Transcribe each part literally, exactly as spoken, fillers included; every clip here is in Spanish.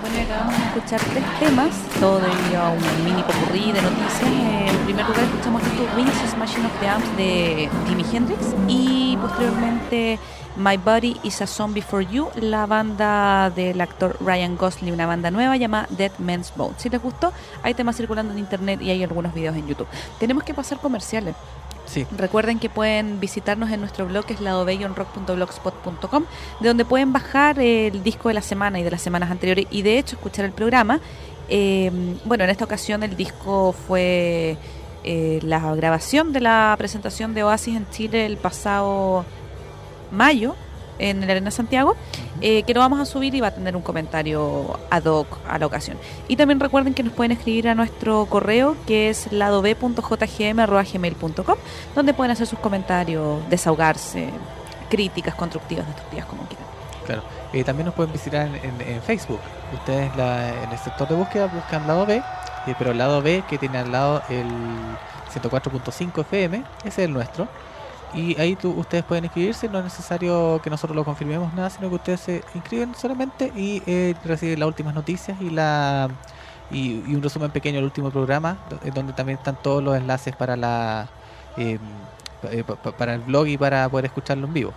Bueno, acabamos de escuchar tres temas, todo debido a un mini popurrí de noticias. Eh, en primer lugar escuchamos esto, Wings Smashing of the Arms de Jimi Hendrix, y posteriormente My Body is a Zombie for You, la banda del actor Ryan Gosling, una banda nueva llamada Dead Man's Bones. Si les gustó, hay temas circulando en internet y hay algunos videos en YouTube. Tenemos que pasar comerciales. Sí. Recuerden que pueden visitarnos en nuestro blog, que es lado b rock punto blogspot punto com, de donde pueden bajar el disco de la semana y de las semanas anteriores, y de hecho escuchar el programa. Eh, bueno, en esta ocasión el disco fue eh, la grabación de la presentación de Oasis en Chile el pasado mayo en el Arena Santiago, eh, que lo vamos a subir y va a tener un comentario ad hoc a la ocasión. Y también recuerden que nos pueden escribir a nuestro correo, que es lado b punto j g m arroba gmail punto com, donde pueden hacer sus comentarios, desahogarse, críticas constructivas, destructivas, como quieran. Claro. Eh, también nos pueden visitar en, en, en Facebook. Ustedes la, en el sector de búsqueda buscan lado B, eh, pero el lado B que tiene al lado el ciento cuatro punto cinco F M, ese es el nuestro. Y ahí tú, ustedes pueden inscribirse, no es necesario que nosotros lo confirmemos nada, sino que ustedes se inscriben solamente y eh, reciben las últimas noticias y la y, y un resumen pequeño del último programa, donde también están todos los enlaces para la eh, para el blog y para poder escucharlo en vivo.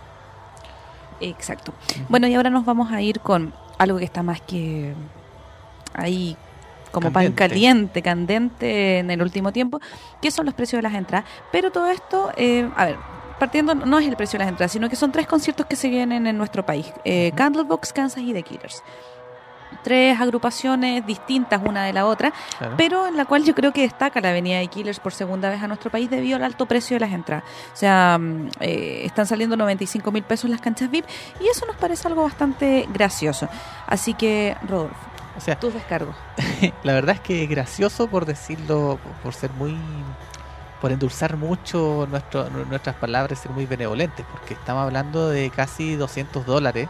Exacto. Uh-huh. Bueno, y ahora nos vamos a ir con algo que está más que ahí como candente. pan caliente, candente en el último tiempo, que son los precios de las entradas. Pero todo esto, eh, a ver, partiendo, no es el precio de las entradas, sino que son tres conciertos que se vienen en nuestro país. Eh, uh-huh. Candlebox, Kansas y The Killers. Tres agrupaciones distintas una de la otra, claro, pero en la cual yo creo que destaca la venida de Killers por segunda vez a nuestro país debido al alto precio de las entradas. O sea, eh, están saliendo noventa y cinco mil pesos las canchas V I P, y eso nos parece algo bastante gracioso. Así que, Rodolfo, o sea, tus descargos. La verdad es que es gracioso, por decirlo, por ser muy, por endulzar mucho nuestro, nuestras palabras, ser muy benevolentes, porque estamos hablando de casi doscientos dólares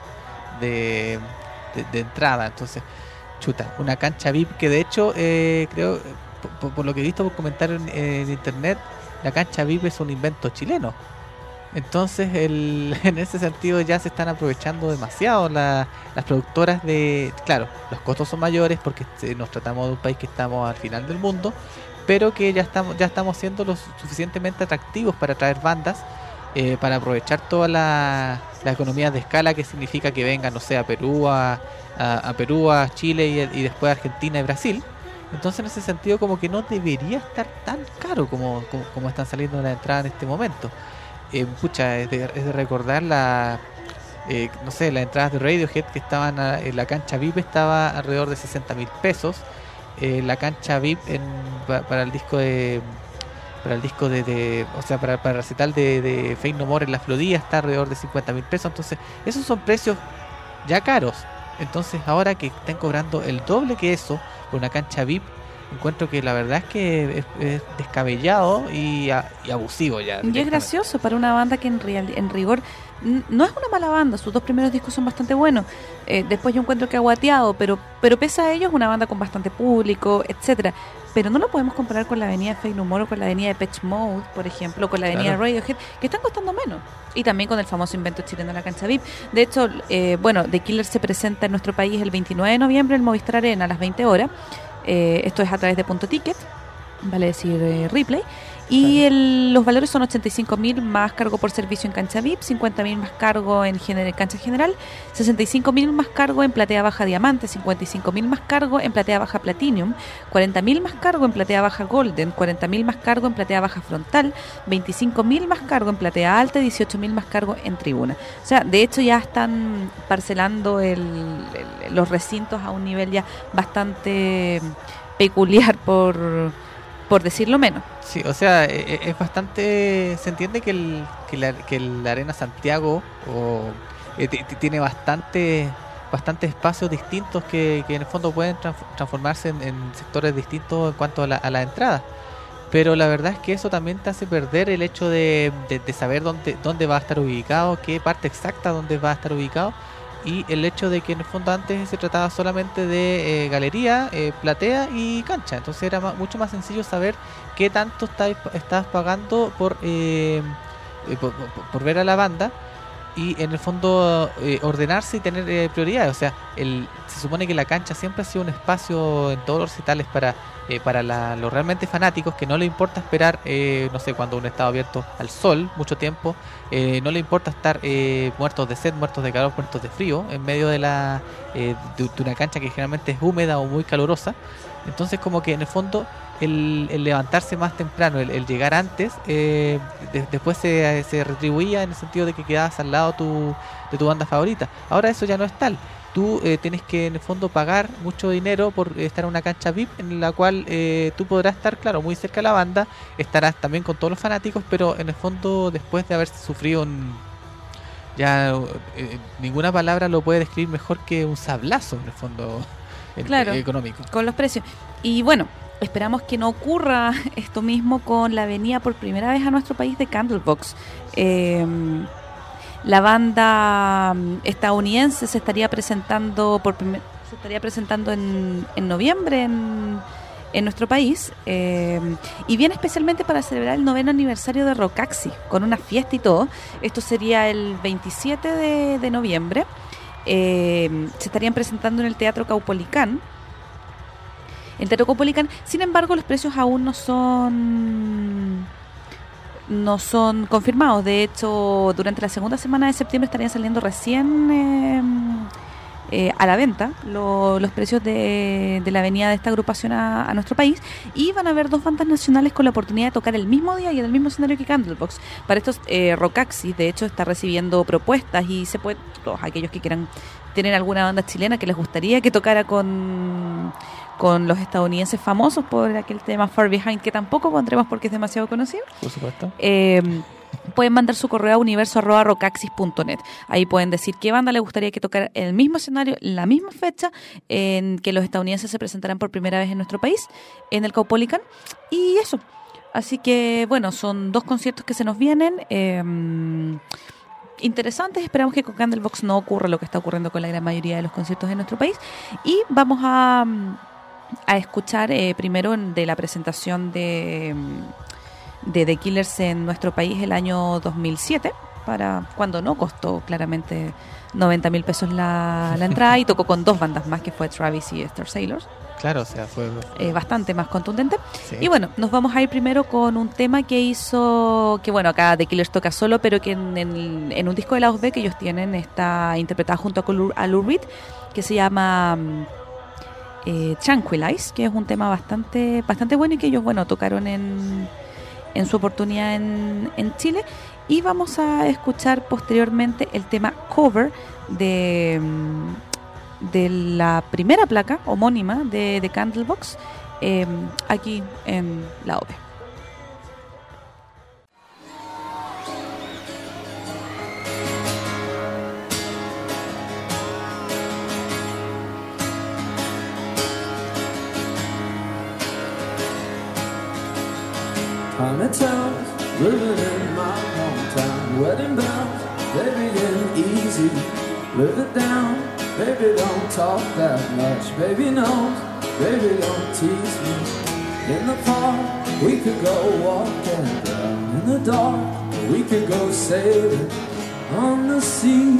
de... De, de entrada. Entonces, chuta, una cancha V I P que de hecho eh, creo, por, por lo que he visto por comentarios en, en internet, la cancha V I P es un invento chileno. Entonces el, en ese sentido ya se están aprovechando demasiado la, las productoras de, claro, los costos son mayores porque nos tratamos de un país que estamos al final del mundo, pero que ya estamos ya estamos siendo lo suficientemente atractivos para traer bandas, eh, para aprovechar toda la la economía de escala, que significa que vengan, no sé, a Perú, a, a, a Perú, a Chile y, y después a Argentina y Brasil. Entonces en ese sentido como que no debería estar tan caro como, como, como están saliendo las entradas en este momento. Eh, pucha, es de, es de recordar la, eh, no sé, las entradas de Radiohead que estaban a, en la cancha V I P estaba alrededor de sesenta mil pesos. Eh, la cancha V I P en, pa, para el disco de... para el disco de, de o sea, para, para el recital de, de Faith No More en la Florida está alrededor de cincuenta mil pesos. Entonces, esos son precios ya caros. Entonces, ahora que están cobrando el doble que eso por una cancha V I P, encuentro que la verdad es que es, es descabellado y, a, y abusivo ya. Y es gracioso para una banda que en, real, en rigor no es una mala banda. Sus dos primeros discos son bastante buenos. Eh, después yo encuentro que ha guateado, pero, pero pese a ello es una banda con bastante público, etcétera. Pero no lo podemos comparar con la avenida Faith No More o con la avenida de Depeche Mode, por ejemplo, con la avenida claro. Radiohead, que están costando menos. Y también con el famoso invento chileno de la cancha V I P. De hecho, eh, bueno, The Killers se presenta en nuestro país el veintinueve de noviembre en el Movistar Arena a las veinte horas. Eh, esto es a través de Punto Ticket, vale decir eh, Replay. Y el, los valores son ochenta y cinco mil más cargo por servicio en cancha V I P, cincuenta mil más cargo en gener, cancha general, sesenta y cinco mil más cargo en platea baja diamante, cincuenta y cinco mil más cargo en platea baja platinum, cuarenta mil más cargo en platea baja golden, cuarenta mil más cargo en platea baja frontal, veinticinco mil más cargo en platea alta y dieciocho mil más cargo en tribuna. O sea, de hecho ya están parcelando el, el, los recintos a un nivel ya bastante peculiar, por... por decirlo menos. Sí, o sea, es bastante... Se entiende que el que la, que la Arena Santiago o, eh, t- tiene bastante bastante espacios distintos que, que en el fondo pueden trans- transformarse en, en sectores distintos en cuanto a la, a la entrada. Pero la verdad es que eso también te hace perder el hecho de, de, de saber dónde, dónde va a estar ubicado, qué parte exacta dónde va a estar ubicado. Y el hecho de que en el fondo antes se trataba solamente de eh, galería, eh, platea y cancha. Entonces era ma- mucho más sencillo saber qué tanto estabas, estabas pagando por, eh, eh, por, por, por ver a la banda. y en el fondo eh, ordenarse y tener eh, prioridades. O sea, el, se supone que la cancha siempre ha sido un espacio en todos los recitales para eh, para la, los realmente fanáticos, que no le importa esperar, eh, no sé, cuando un estado abierto al sol mucho tiempo, eh, no le importa estar eh, muertos de sed, muertos de calor, muertos de frío en medio de la eh, de, de una cancha que generalmente es húmeda o muy calurosa. Entonces, como que en el fondo el, el levantarse más temprano, el, el llegar antes, eh, de, después se, se retribuía en el sentido de que quedabas al lado tu, de tu banda favorita. Ahora eso ya no es tal. Tú eh, tienes que en el fondo pagar mucho dinero por estar en una cancha V I P en la cual eh, tú podrás estar, claro, muy cerca de la banda, estarás también con todos los fanáticos, pero en el fondo después de haber sufrido un... ya eh, ninguna palabra lo puede describir mejor que un sablazo en el fondo el, claro, eh, económico. Con los precios. Y bueno, esperamos que no ocurra esto mismo con la venida por primera vez a nuestro país de Candlebox. Eh, la banda estadounidense se estaría presentando por primer, se estaría presentando en, en noviembre en, en nuestro país, eh, y viene especialmente para celebrar el noveno aniversario de Rockaxi, con una fiesta y todo. Esto sería el veintisiete de, de noviembre. Eh, se estarían presentando en el Teatro Caupolicán. El Teatro Caupolicán, sin embargo, los precios aún no son no son confirmados. De hecho, durante la segunda semana de septiembre estarían saliendo recién eh, eh, a la venta lo, los precios de, de la venida de esta agrupación a, a nuestro país, y van a haber dos bandas nacionales con la oportunidad de tocar el mismo día y en el mismo escenario que Candlebox. Para estos, eh, Rockaxi, de hecho, está recibiendo propuestas, y se puede, todos aquellos que quieran tener alguna banda chilena que les gustaría que tocara con, con los estadounidenses famosos por aquel tema Far Behind, que tampoco pondremos porque es demasiado conocido. Por supuesto. Eh, pueden mandar su correo a universo arroba rockaxis punto net. Ahí pueden decir qué banda les gustaría que tocara en el mismo escenario, en la misma fecha en que los estadounidenses se presentarán por primera vez en nuestro país, en el Caupolicán. Y eso. Así que, bueno, son dos conciertos que se nos vienen. Eh, interesantes. Esperamos que con Candlebox no ocurra lo que está ocurriendo con la gran mayoría de los conciertos en nuestro país. Y vamos a, a escuchar eh, primero de la presentación de, de The Killers en nuestro país el año dos mil siete, para cuando no costó claramente noventa mil pesos la, la entrada, y tocó con dos bandas más, que fue Travis y Star Sailors. Claro, o sea, fue eh, bastante más contundente. Sí. Y bueno, nos vamos a ir primero con un tema que hizo, que bueno, acá The Killers toca solo, pero que en, en, en un disco de la B que ellos tienen está interpretada junto a Lou Reed, que se llama eh, Tranquilize, que es un tema bastante bastante bueno y que ellos, bueno, tocaron en, en su oportunidad en, en Chile. Y vamos a escuchar posteriormente el tema Cover de... de la primera placa homónima de, de Candlebox, eh, aquí en la O P. I'm in town, living in my hometown, wedding bells, baby ain't easy, live it down. Baby, don't talk that much. Baby knows, baby, don't tease me. In the park, we could go walking down. In the dark, we could go sailing on the sea.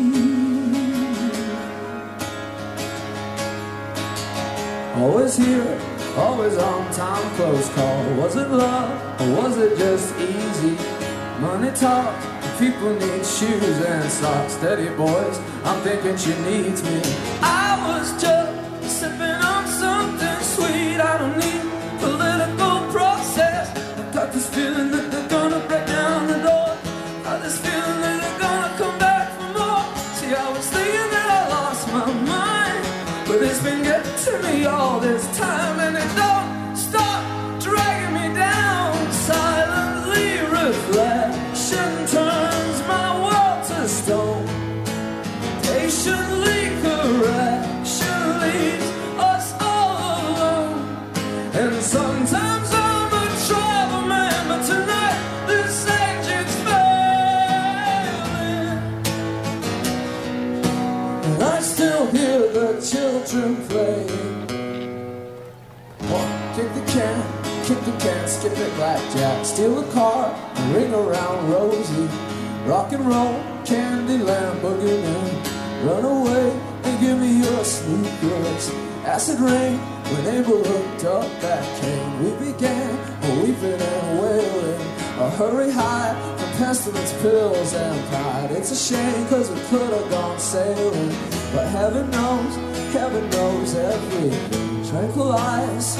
Always here, always on time, close call. Was it love, or was it just easy? Money talk. People need shoes and socks. Steady boys, I'm thinking she needs me. I was just sipping on something sweet. I don't need political process. I got this feeling that they're gonna break down the door. Got this feeling that they're gonna come back for more. See, I was thinking that I lost my mind, but it's been getting to me all this time, and it don't stop dragging me down. Silently reflection turns my world to stone. Patiently correction leaves us all alone. And sometimes I'm a trouble man, but tonight this agent's failing. And I still hear the children playing. One, kick the can, kick the can, skip it blackjack, steal a car, and ring around Rosie. rock and roll, Candyland, boogeyman. Run away and give me your sneakers. Acid rain, when Abel looked up at Cain. We began weeping and wailing, a hurry high from pestilence, pills and pride. It's a shame cause we could have gone sailing, but heaven knows, heaven knows everything. Tranquilize.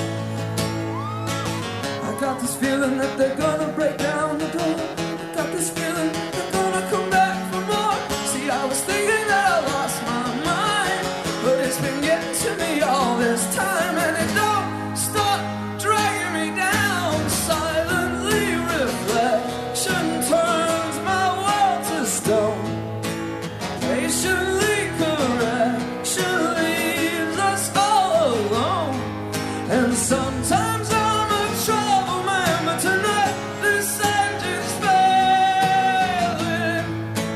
I got this feeling that they're gonna break down the door. I got this feeling they're gonna come back for more. See, I was thinking that I lost my mind, but it's been getting to me all this time, and it don't stop dragging me down. Silently reflection turns my world to stone. Patiently correction leaves us all alone. And sometimes I'm a trouble man, but tonight this engine's failing.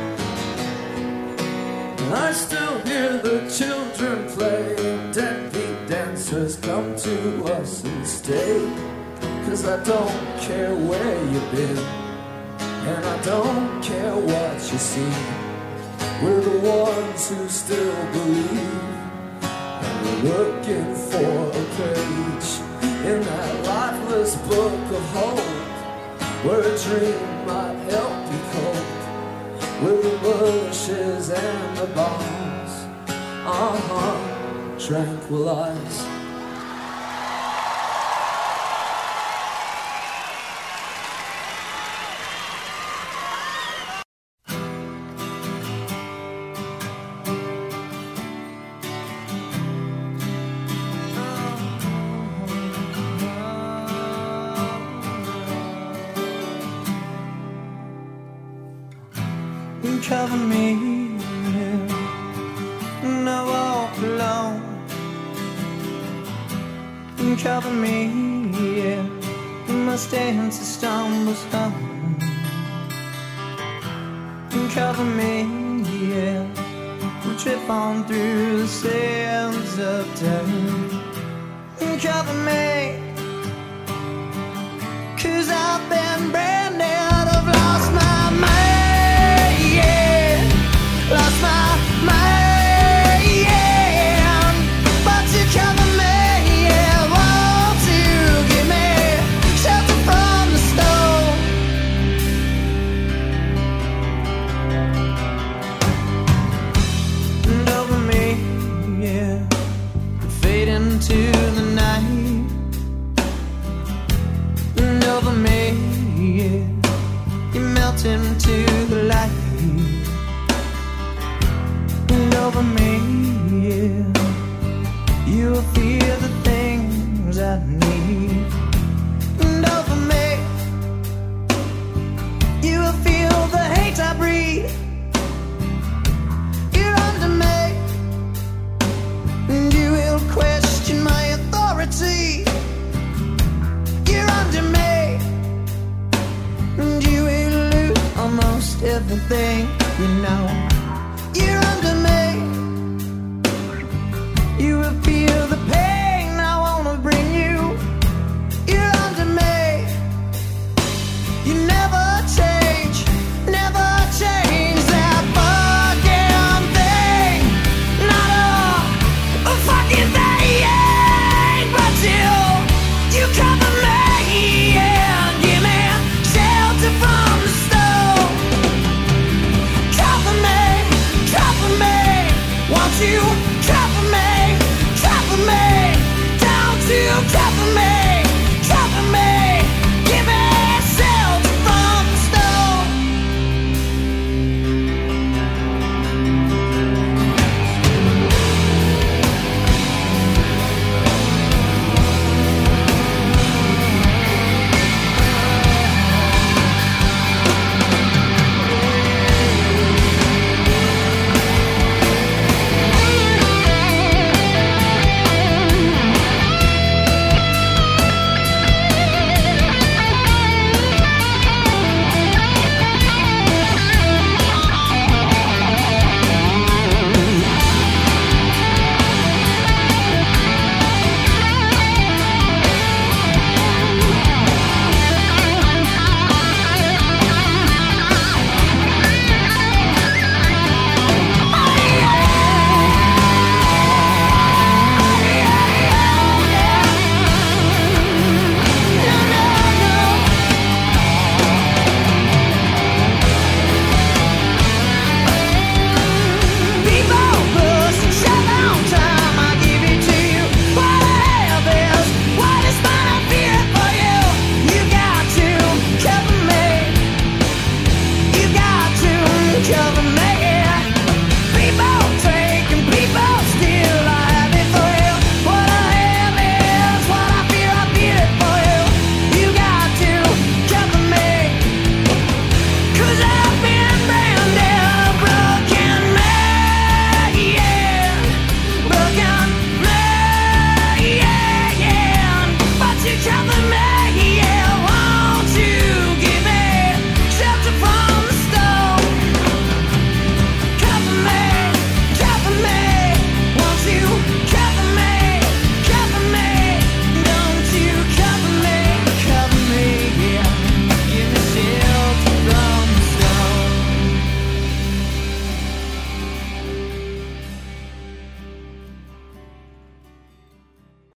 And I still hear the children play. Deadbeat dancers come to us and stay. Cause I don't care where you've been, and I don't care what you see. We're the ones who still believe, and we're looking for a page in that lifeless book of hope, where a dream might help you cope with the bushes and the bombs. Uh-huh, tranquilize. Cover me, yeah, and I walk alone. Cover me, yeah, my stance stumbles home. Cover me, yeah, we trip on through the sands of time. Cover me, cause I've been branded, I've lost my mind. Lost my mind, yeah. But you cover me, yeah. Won't you give me shelter from the storm? And over me, yeah, fade into the night. And over me, yeah, you melt into the light. Over me, yeah, you will feel the things I need. And over me, you will feel the hate I breathe. You're under me, and you will question my authority. You're under me, and you will lose almost everything you know. You're under me. You will feel the pain I wanna bring you. You're under me. You never change, never change that fucking thing. Not a, a fucking thing. But you, you cover me, yeah. Give me shelter from the storm. Cover me, cover me. Won't you cover me, cover me, don't you cover me?